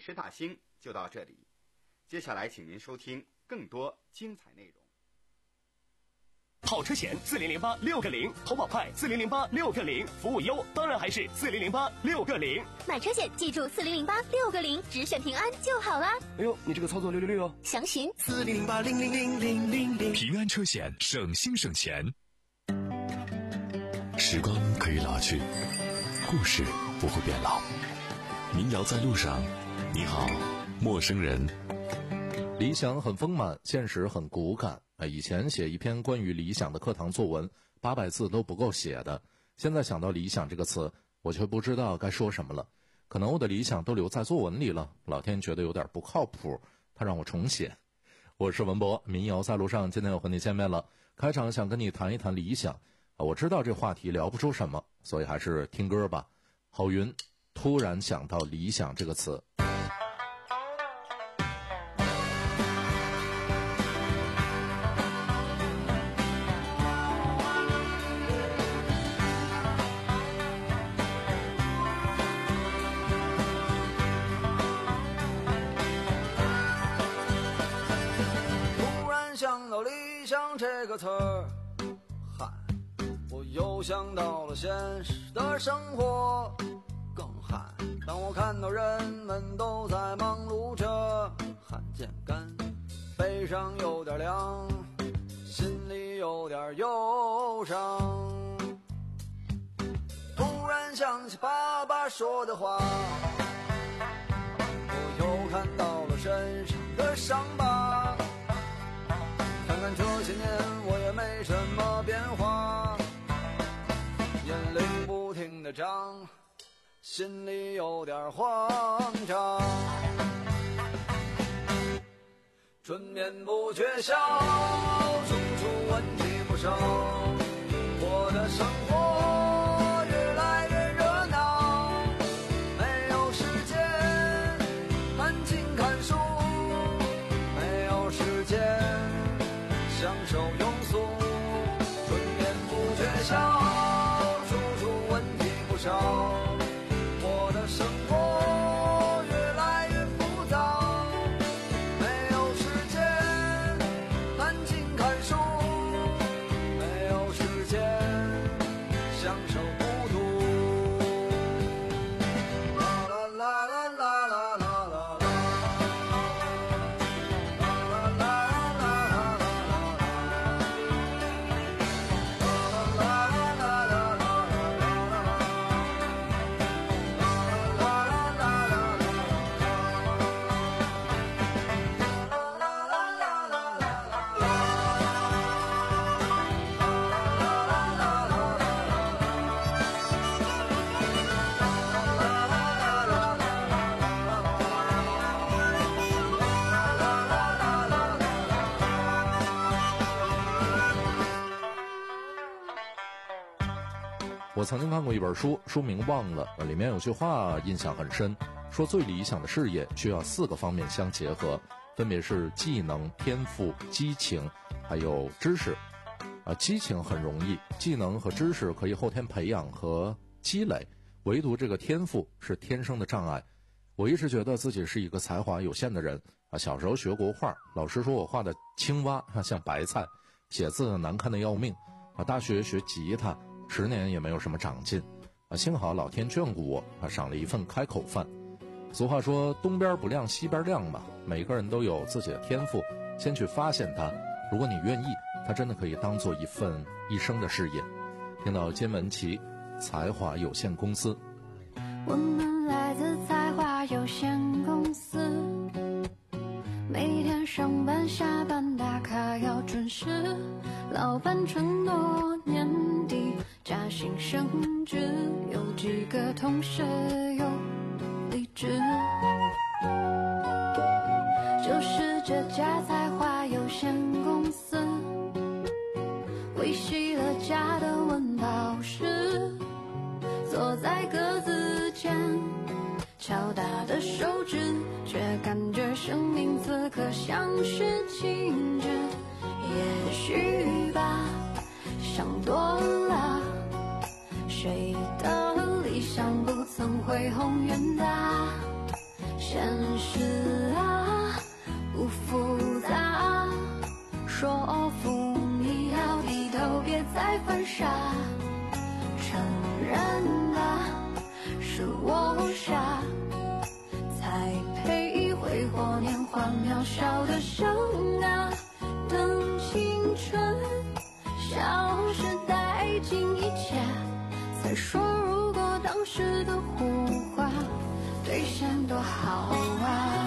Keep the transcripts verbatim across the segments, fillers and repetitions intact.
师大兴就到这里，接下来请您收听更多精彩内容。 跑车险四零零八六个零，投保快四零零八六个零，服务优当然还是四零零八六个零。 买车险记住四零零八六个零，只选平安就好啦。 哎呦，你这个操作六六六哦！ 详询四零零八零零零零零零。 平安车险，省心省钱。时光可以老去，故事不会变老。民谣在路上，你好，陌生人。 理想很丰满，现实很骨感。以前写一篇关于理想的课堂作文，八百字都不够写的。现在想到理想这个词，我却不知道该说什么了。可能我的理想都留在作文里了，老天觉得有点不靠谱，他让我重写。我是文博，民谣在路上，今天又和你见面了。开场想跟你谈一谈理想，我知道这话题聊不出什么，所以还是听歌吧。郝云突然想到理想这个词。 想到理想这个词儿，嗨，我又想到了现实的生活，更嗨，当我看到人们都在忙碌着，汗渐干，背上有点凉，心里有点忧伤。突然想起爸爸说的话，我又看到了身上的伤疤，看看这些年我也没什么变化，年龄不停地长，心里有点慌张。春眠不觉晓，处处问题不少，我的生活越来越热闹，没有时间安静看书，没有时间享受庸俗，春眠不觉晓，处处问题不少，我的生活越来越浮躁，没有时间安静看书，没有时间享受孤独。啦啦啦啦啦啦啦啦。 我曾经看过一本书，书名忘了，里面有句话印象很深，说最理想的事业需要四个方面相结合，分别是技能、天赋、激情还有知识。啊，激情很容易，技能和知识可以后天培养和积累，唯独这个天赋是天生的障碍。我一直觉得自己是一个才华有限的人啊，小时候学国画，老师说我画的青蛙像白菜，写字难看的要命啊，大学学吉他十年也没有什么长进啊，幸好老天眷顾我啊，赏了一份开口饭。俗话说东边不亮西边亮嘛，每个人都有自己的天赋，先去发现它，如果你愿意，它真的可以当做一份一生的事业。听到金文琪才华有限公司。 我们来自才华有限公司，每天上班下班打卡要准时，老板承诺年底加薪升职，有几个同事有离职，就是这家才华有限公司维系了家的温饱时，坐在格子间敲打的手指，却感觉生命此刻像是静止。也许吧，想多了，谁的理想不曾恢宏远大，谁现实啊不复杂，说服你要低头，别再犯傻，承认吧，是我傻，才配挥霍年华渺小的生啊，等青春消失殆尽一切，再说如果当时的胡话兑现多好啊。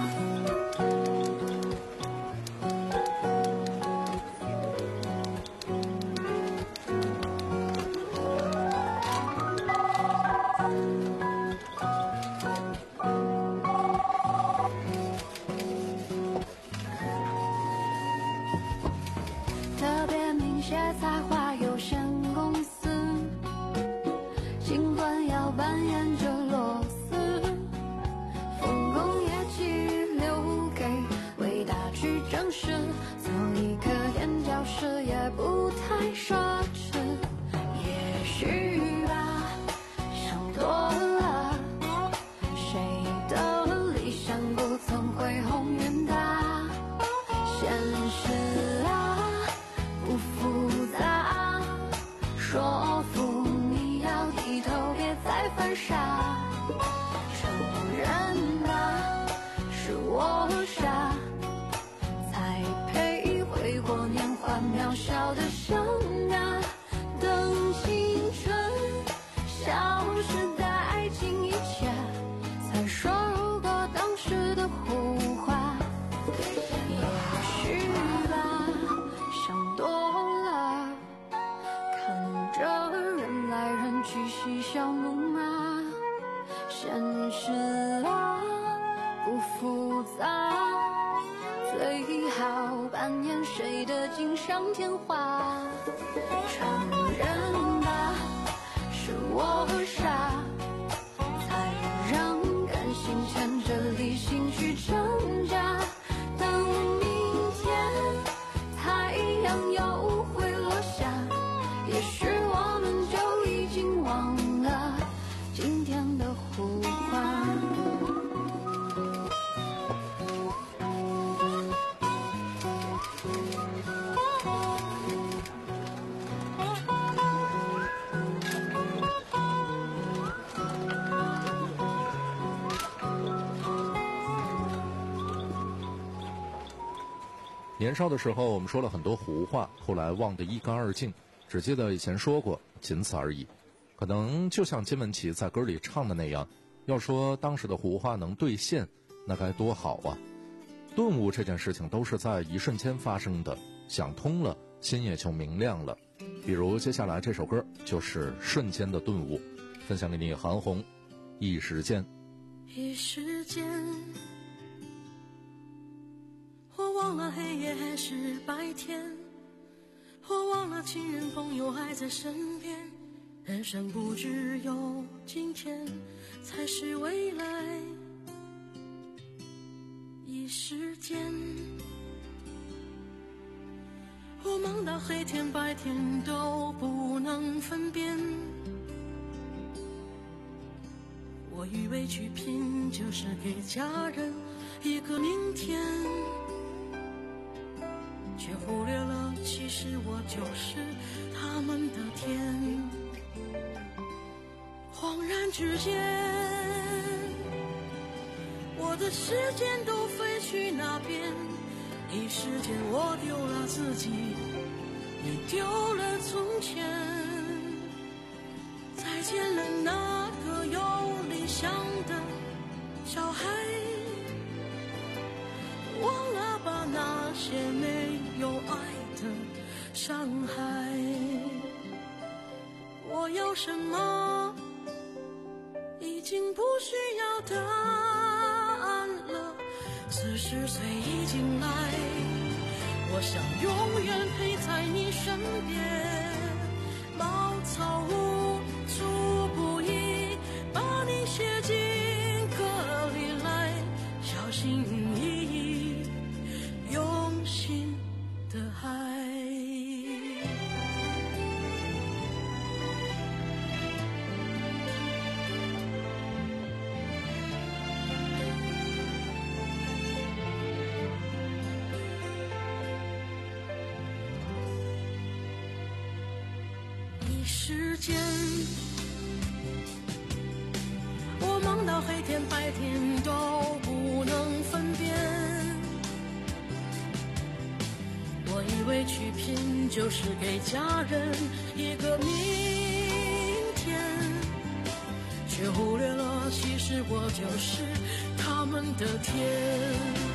特别明写彩画有限公司，尽管要扮演着螺丝，丰功业绩留给伟大去证实，凑一颗眼角时也不太奢侈。也许吧，想多了，谁的理想不曾恢宏远大，现实啊不复杂，说服你要低头，别再犯傻，承认吧，是我傻，才配挥霍年华渺小的生啊，等青春消失殆尽一切，才说如果当时的胡话，也许吧，想多了，看着人来人去嬉笑怒骂，现实啊不复杂，最好扮演谁的锦上添花，承认吧，是我傻，才让感性牵着理性去挣扎，等明天太阳又会落下，也许我们就已经忘了今天的胡话。 年少的时候，我们说了很多胡话，后来忘得一干二净，只记得以前说过，仅此而已。可能就像金玟岐在歌里唱的那样，要说当时的胡话能兑现，那该多好啊！顿悟这件事情都是在一瞬间发生的，想通了，心也就明亮了。比如接下来这首歌就是瞬间的顿悟，分享给你韩红，一时间。 一时间我忘了黑夜还是白天，我忘了亲人朋友还在身边，人生不只有金钱才是未来。一时间我忙到黑天白天都不能分辨，我以为去拼就是给家人一个明天，却忽略了其实我就是他们的天。恍然之间我的时间都飞去那边，一时间我丢了自己，也丢了从前，再见了那个有理想的小孩，忘了吧那些没有爱的伤害。我要什么已经不需要答案了，四十岁已经来，我想永远陪在你身边，茅草屋出不易，把你写进歌里来，小心翼翼用心的爱。 时间。我忙到黑天白天都不能分辨，我以为去拼就是给家人一个明天，却忽略了其实我就是他们的天。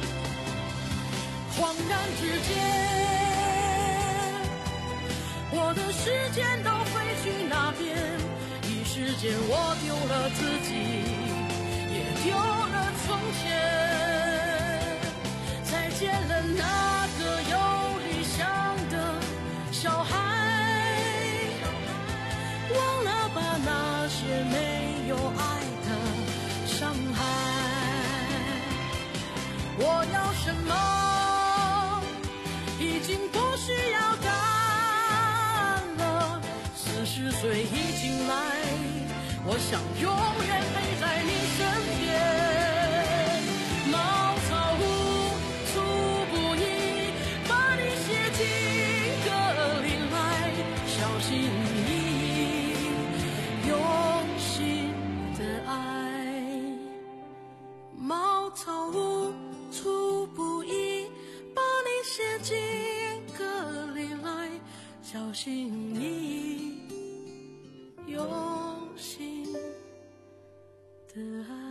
恍然之间，我的时间都飞去那边，一时间我丢了自己，也丢了从前，再见了那个有理想的小孩，忘了吧那些没有爱的伤害。我要什么已经不需要答案了，四十岁已经来，我想永远陪在你身边。茅草屋粗布衣，把你写进歌里来，小心翼翼，用心的爱。茅草屋粗布衣，把你写进歌里来，小心翼翼，用心的爱。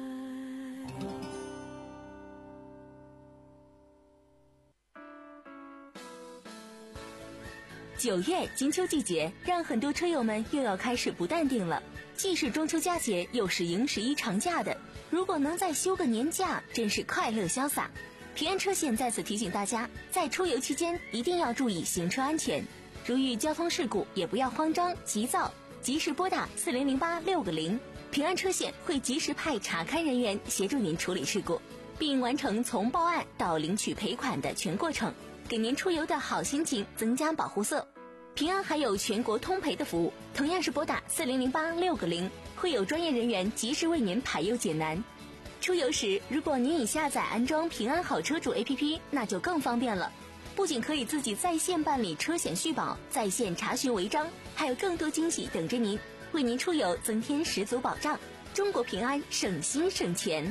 九月金秋季节，让很多车友们又要开始不淡定了。既是中秋佳节，又是迎十一长假的，如果能再休个年假，真是快乐潇洒。平安车险在此提醒大家，在出游期间一定要注意行车安全，如遇交通事故也不要慌张急躁，及时拨打四零零八六个零，平安车险会及时派查勘人员协助您处理事故，并完成从报案到领取赔款的全过程，给您出游的好心情增加保护色。平安还有全国通赔的服务，同样是拨打四零零八六个零，会有专业人员及时为您排忧解难。出游时，如果您已下载安装平安好车主 A P P， 那就更方便了。不仅可以自己在线办理车险续保，在线查询违章，还有更多惊喜等着您，为您出游增添十足保障。中国平安，省心省钱。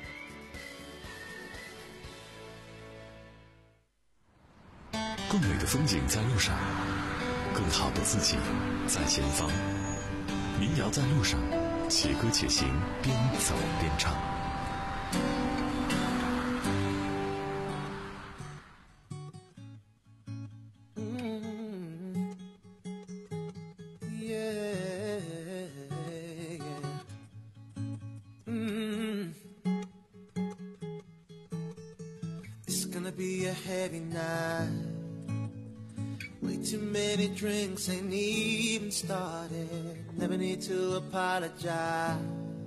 更美的风景在路上，更好的自己在前方。民谣在路上，且歌且行，边走边唱。 Drinks ain't even started. Never need to apologize.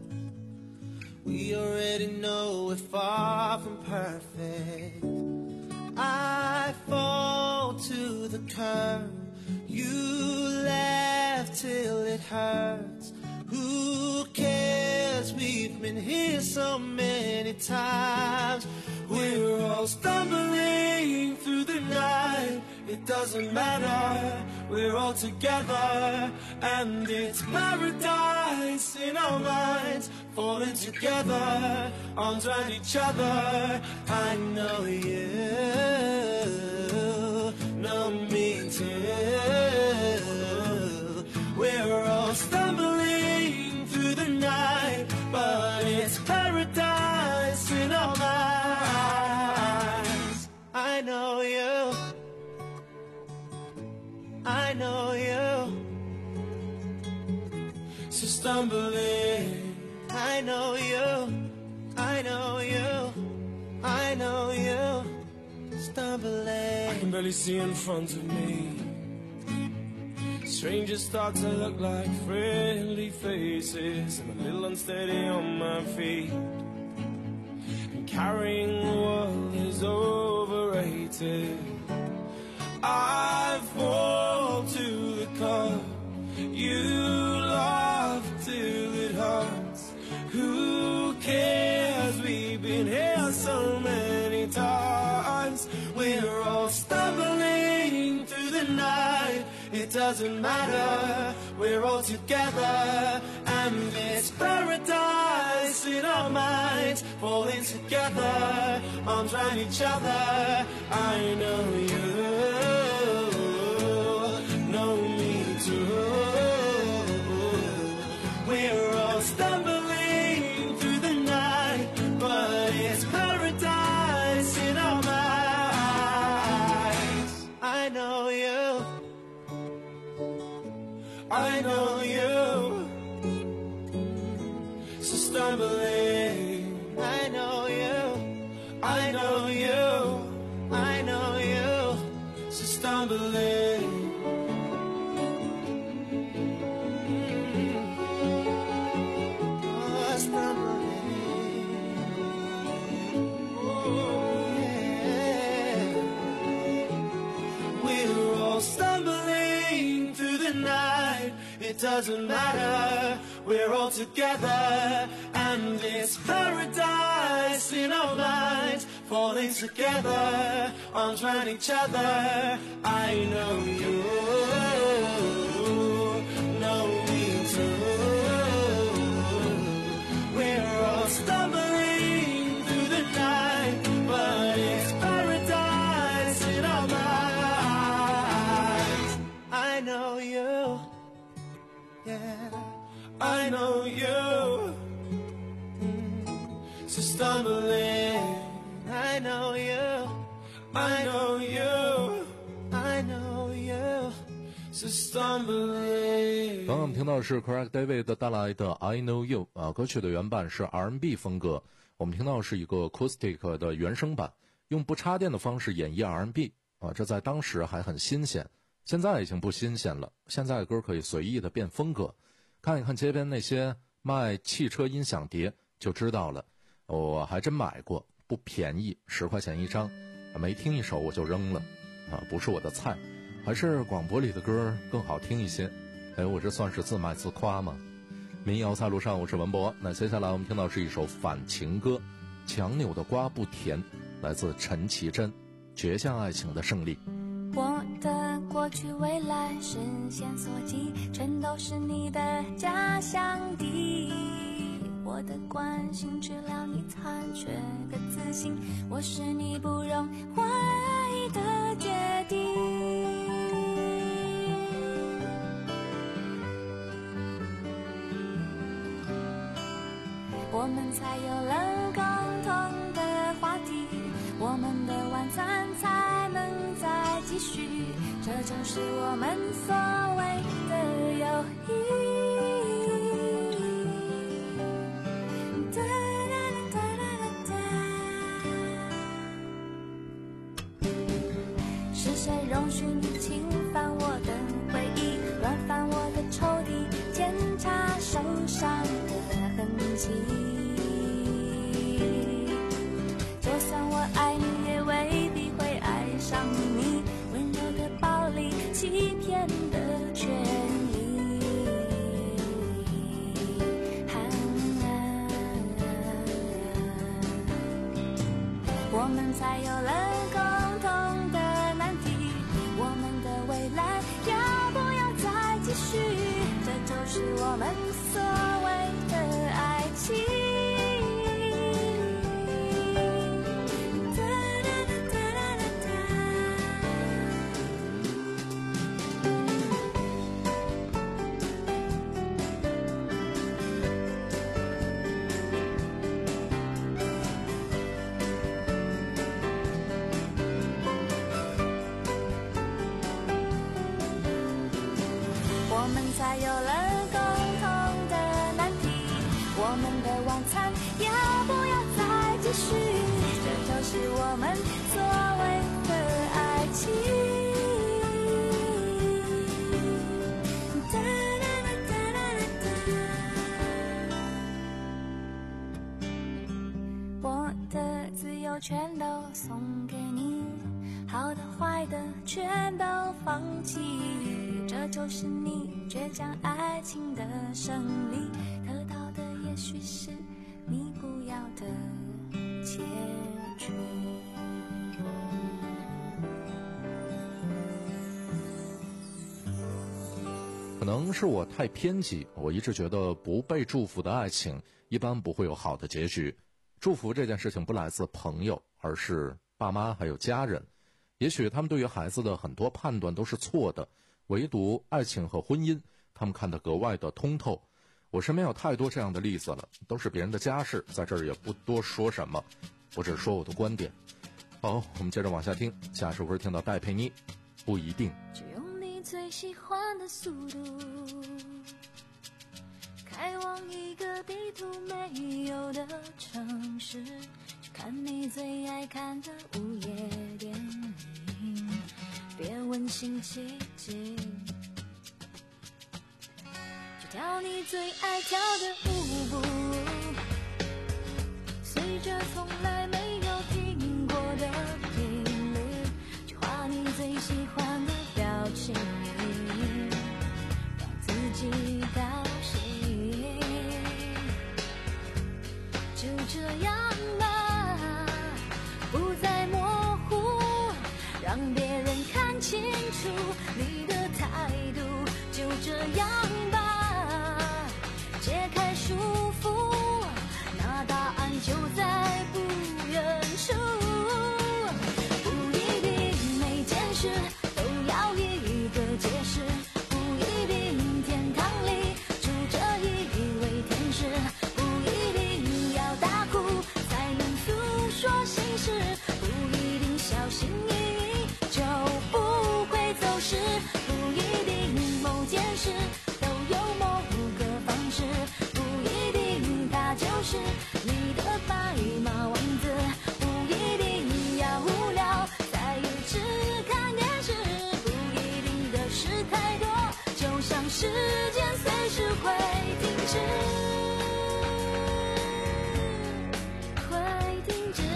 We already know we're far from perfect. I fall to the curb. You laugh till it hurts. Who cares? We've been here so many times. We're all stumbling through the night. It doesn't matter, we're all together, and it's paradise in our minds, falling together, arms around each other. I know you know me too. We're all stumbling through the night, but it's paradise in our minds. I know you, I know you. So stumbling, I know you, I know you, I know you. Stumbling, I can barely see in front of me. Strangers start to look like friendly faces. I'm a little unsteady on my feet, and carrying the world is overrated. I fall to the cup. You laugh till it hurts. Who cares? We've been here so many times. We're all stumbling through the night. It it doesn't matter, we're all together, and it's paradise in our minds, falling together, arms around each other. I know you know me too. We're all stumbling through the night, but it's paradise in our minds. I know you, I know you, so stumbling. I know you, I know you, I know you, so stumbling. Oh, stumbling. Oh, yeah. We're all stumbling through the night. It doesn't matter, we're all together, and it's paradise in our minds, falling together, arms around each other. I know you know me too. We're all stumbling through the night, but it's paradise in our minds. I know you, yeah, I know you, so stumbling. I know you, I know you, I know you, so stumbling。 刚刚我们听到的是 Craig David 带来的 I Know You 啊，歌曲的原版是 R and B 风格，我们听到的是一个 acoustic 的原声版，用不插电的方式演绎 R and B 啊，这在当时还很新鲜，现在已经不新鲜了。现在的歌可以随意的变风格，看一看街边那些卖汽车音响碟就知道了。我还真买过，不便宜，十块钱一张，没听一首我就扔了啊，不是我的菜，还是广播里的歌更好听一些。哎，我这算是自卖自夸吗？民谣在路上，我是文博。那接下来我们听到是一首反情歌，强扭的瓜不甜，来自陈绮贞，倔强爱情的胜利。 我的过去未来视线所及，全都是你的假想敌。我的关心治疗你残缺的自信，我是你不容怀疑的决定。我们才有了共同的话题，我们的晚餐才能再继续，这就是我们所谓的友谊。是谁容许你侵犯我的回忆，乱翻我的抽屉，检查受伤的痕迹。就算我爱你，也未必会爱上你温柔的暴力，欺骗的权利。我们才有了共同的难题，我们的未来要不要再继续？这就是我们所谓的爱情。我们才有了共同的难题，我们的晚餐要不要再继续？这就是我们所谓的爱情。哒哒哒哒哒哒，我的自由全都送给你，好的坏的全都放弃，这就是你倔强爱情的胜利，得到的也许是你不要的结局。 能是我太偏激，我一直觉得不被祝福的爱情一般不会有好的结局。祝福这件事情不来自朋友，而是爸妈还有家人。也许他们对于孩子的很多判断都是错的，唯独爱情和婚姻他们看得格外的通透。我身边有太多这样的例子了，都是别人的家事，在这儿也不多说什么，我只是说我的观点。好，我们接着往下听，下首歌听到戴佩妮，不一定。 就用你最喜欢的速度，开往一个地图没有的城市，去看你最爱看的午夜电影，别问星期几，就跳你最爱跳的舞步，随着从来没有听过的频率，去画你最喜欢的表情，让自己高兴。就这样吧，不再模糊，让别人看清楚你的态度。就这样吧，解开束缚，那答案就在不远处。不一定每件事都要一个解释，不一定天堂里住着一位天使，不一定要大哭才能诉说心事，不一定小心翼翼就不会走失，不一定某件事都有某个方式，不一定它就是你的白马王子，不一定要无聊才一直看电视，不一定的事太多，就像时间随时会停止，会停止。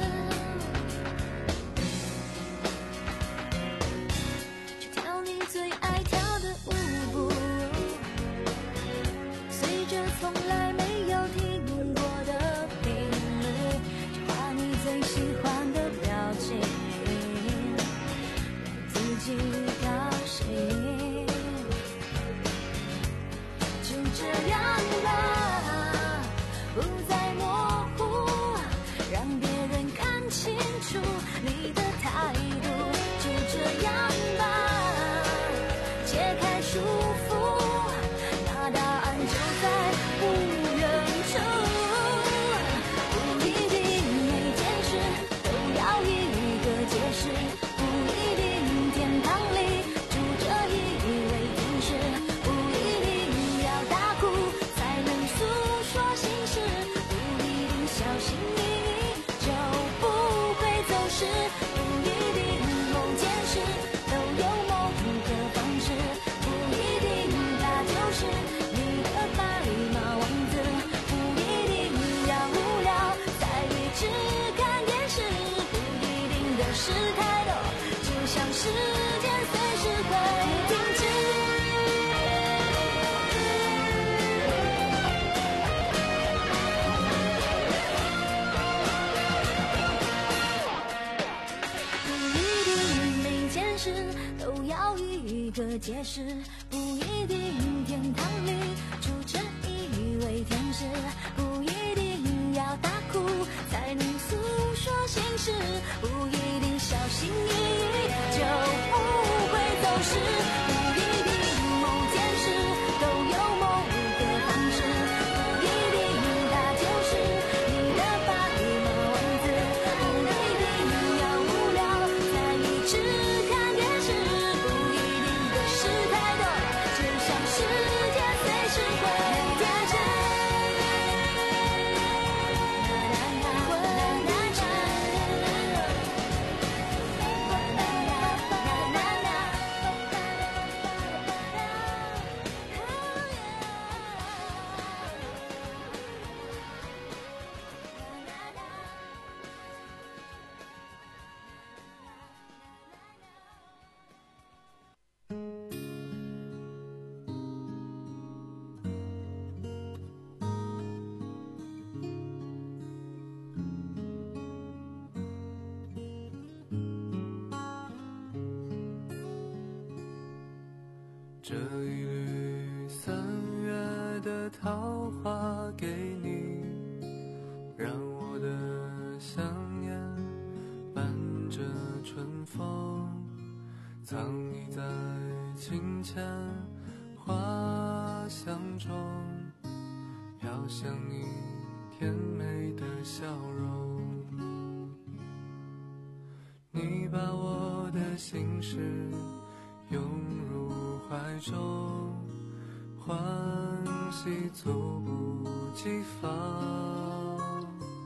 去跳你最爱跳的舞步，随着从来没有听过的频率，去画你最喜欢的表情，让自己高兴。就这样吧，不再模糊，让别人看清楚你的态度。就这样吧，解开束缚，那答案就在不远处。不一定每件事都要一个解释，不一定天堂里住着一位天使，不一定要大哭才能诉说心事，不一定小心翼翼就不会走失，不一定某件事都有某个方式，不一定他就是你的白马王子，不一定要无聊才一直看电视，不一定的事太多，就像时间随时会停止。不一定每件事都要一个解释，不一定天堂里住着一位天使，不一定要大哭才能诉说心事，不一定小心翼翼就不会走失，不一定某件事都有某个方式，不一定他就是你的白马王子，不一定要无聊才一直看电视，不一定的事太多，就像时间随时会停止，会停止。 这一缕桃花给你，让我的香烟伴着春风，藏匿在清浅花香中，飘向你甜美的笑容。你把我的心事拥入怀中，欢喜猝不及防，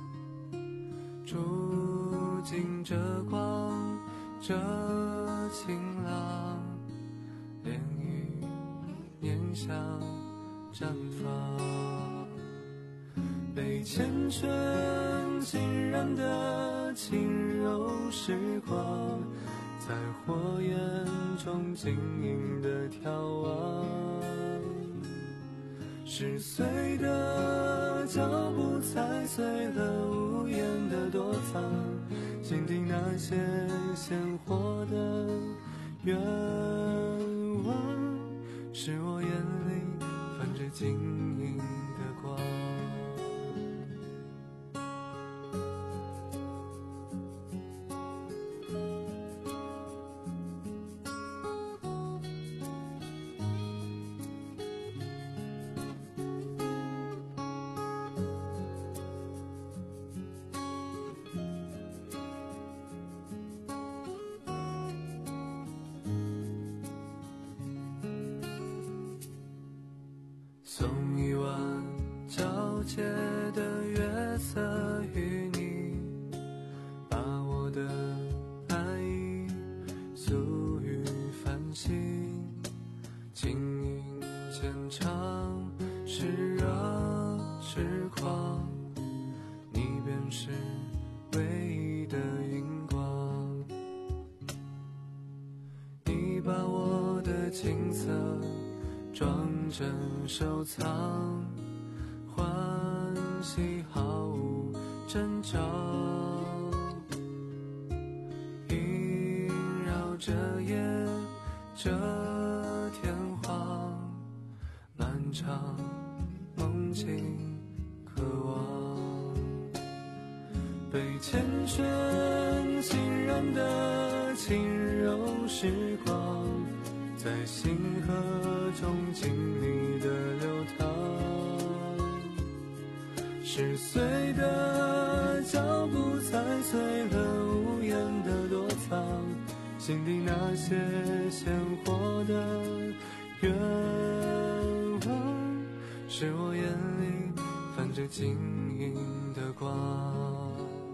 住进这光这晴朗，涟漪念想绽放，被缱绻浸染的轻柔时光，在火焰中晶莹地眺望，十岁的脚步踩碎了无言的躲藏，心底那些鲜活的愿望，是我眼里泛着晶莹的光。送一碗皎洁的月色与你，把我的爱意诉与繁星，轻盈浅唱炽热痴狂，你便是唯一的荧光。你把我的青涩装帧收藏，欢喜毫无征兆，萦绕着夜这天荒，漫长梦境渴望，被缱绻浸染的轻柔时光，在星河中静谧的流淌，十岁的脚步踩碎了无言的躲藏，心底那些鲜活的愿望，是我眼里泛着晶莹的光，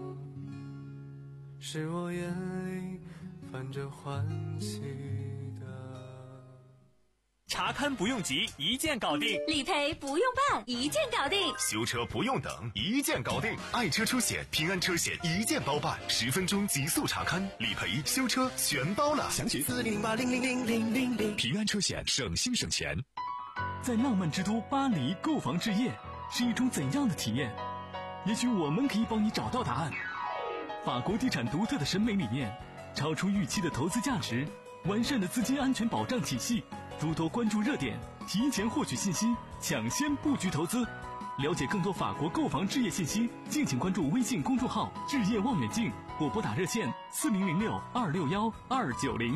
是我眼里泛着欢喜的。 查勘不用急，一键搞定； 理赔不用办，一键搞定； 修车不用等，一键搞定。爱车出险，平安车险一键包办，十分钟极速查勘、理赔、修车全包了。详情四零零八零零零零零零。平安车险，省心省钱。在浪漫之都巴黎购房置业是一种怎样的体验？也许我们可以帮你找到答案。法国地产独特的审美理念，超出预期的投资价值，完善的资金安全保障体系，诸多关注热点，提前获取信息，抢先布局投资。了解更多法国购房置业信息，敬请关注微信公众号置业望远镜，或拨打热线四零零六二六幺二九零。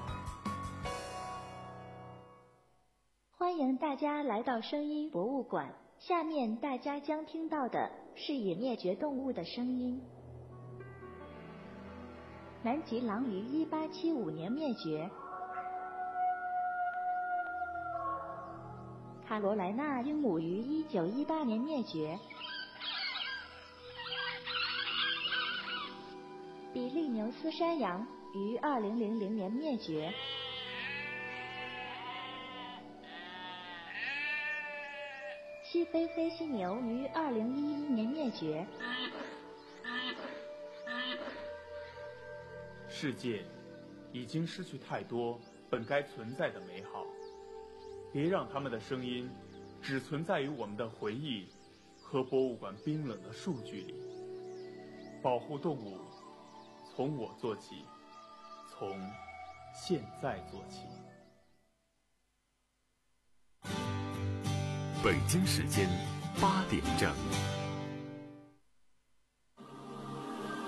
欢迎大家来到声音博物馆，下面大家将听到的是已灭绝动物的声音。南极狼于一八七五年灭绝，卡罗莱纳鹦鹉于一九一八年灭绝，比利牛斯山羊于二零零零年灭绝，西非黑犀牛于二零一一年灭绝。 世界已经失去太多本该存在的美好，别让他们的声音只存在于我们的回忆和博物馆冰冷的数据里。保护动物，从我做起，从现在做起。 北京时间八点整。